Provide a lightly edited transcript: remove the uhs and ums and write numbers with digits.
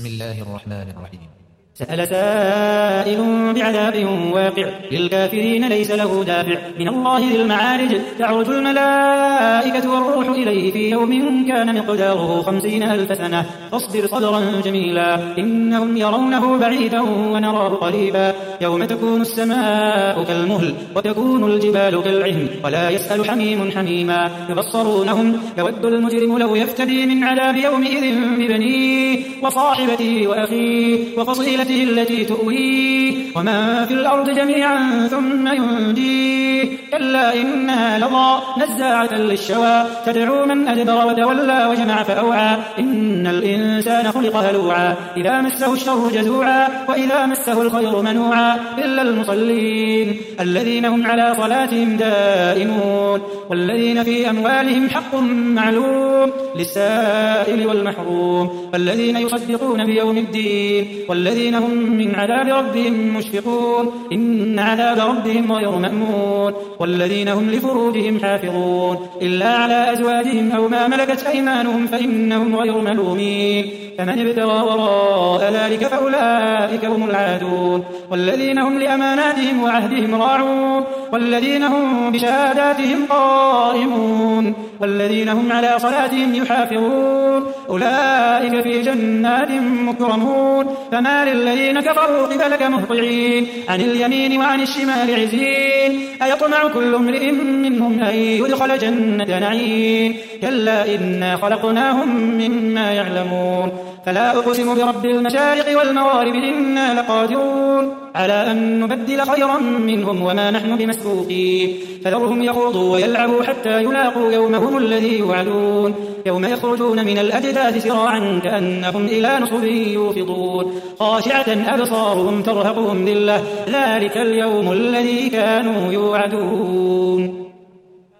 بسم الله الرحمن الرحيم. سأل سائل بعذاب واقع للكافرين ليس له دافع من الله ذي المعارج تعرج الملائكة والروح إليه في يوم كان مقداره 50,000 سنة فاصبر صبرا جميلا إنهم يرونه بعيدا ونراه قريبا يوم تكون السماء كالمهل وتكون الجبال كالعهن ولا يسأل حميم حميما يبصرونهم يود المجرم لو يفتدي من عذاب يومئذ ببنيه وصاحبته وأخيه وفصيلته التي تؤويه وما في الأرض جميعا ثم ينجيه كلا إنها لظى نزاعة للشوى تدعو من أدبر وتولى وجمع فأوعى إن الإنسان خلق هلوعا إذا مسه الشر جزوعا وإذا مسه الخير منوعا إلا المصلين الذين هم على صلاتهم دائمون والذين في أموالهم حق معلوم للسائل والمحروم والذين يصدقون بيوم الدين والذين هم من عذاب ربهم مشفقون إن عذاب ربهم غير مأمون والذين هم لفروجهم حافظون إلا على أزواجهم أو ما ملكت أيمانهم فإنهم غير ملومين فمن ابتغى وراء ذلك فأولئك هم العادون والذين هم لأماناتهم وعهدهم راعون والذين هم بشهاداتهم قائمون والذين هم على صلاتهم يحافظون أولئك في جنات مكرمون فما للذين كفروا قبلك مهطعين عن اليمين وعن الشمال عزين أيطمع كل امرئ منهم أن يدخل جنة نعيم كلا إنا خلقناهم مما يعلمون فلا أقسم برب المشارق والمغارب إنا لقادرون على أن نبدل خيرا منهم وما نحن بمسبوقين فذرهم يخوضوا ويلعبوا حتى يلاقوا يومهم الذي يوعدون يوم يخرجون من الأجداث سراعا كأنهم إلى نصب يوفضون خاشعة أبصارهم ترهقهم ذلة ذلك اليوم الذي كانوا يوعدون.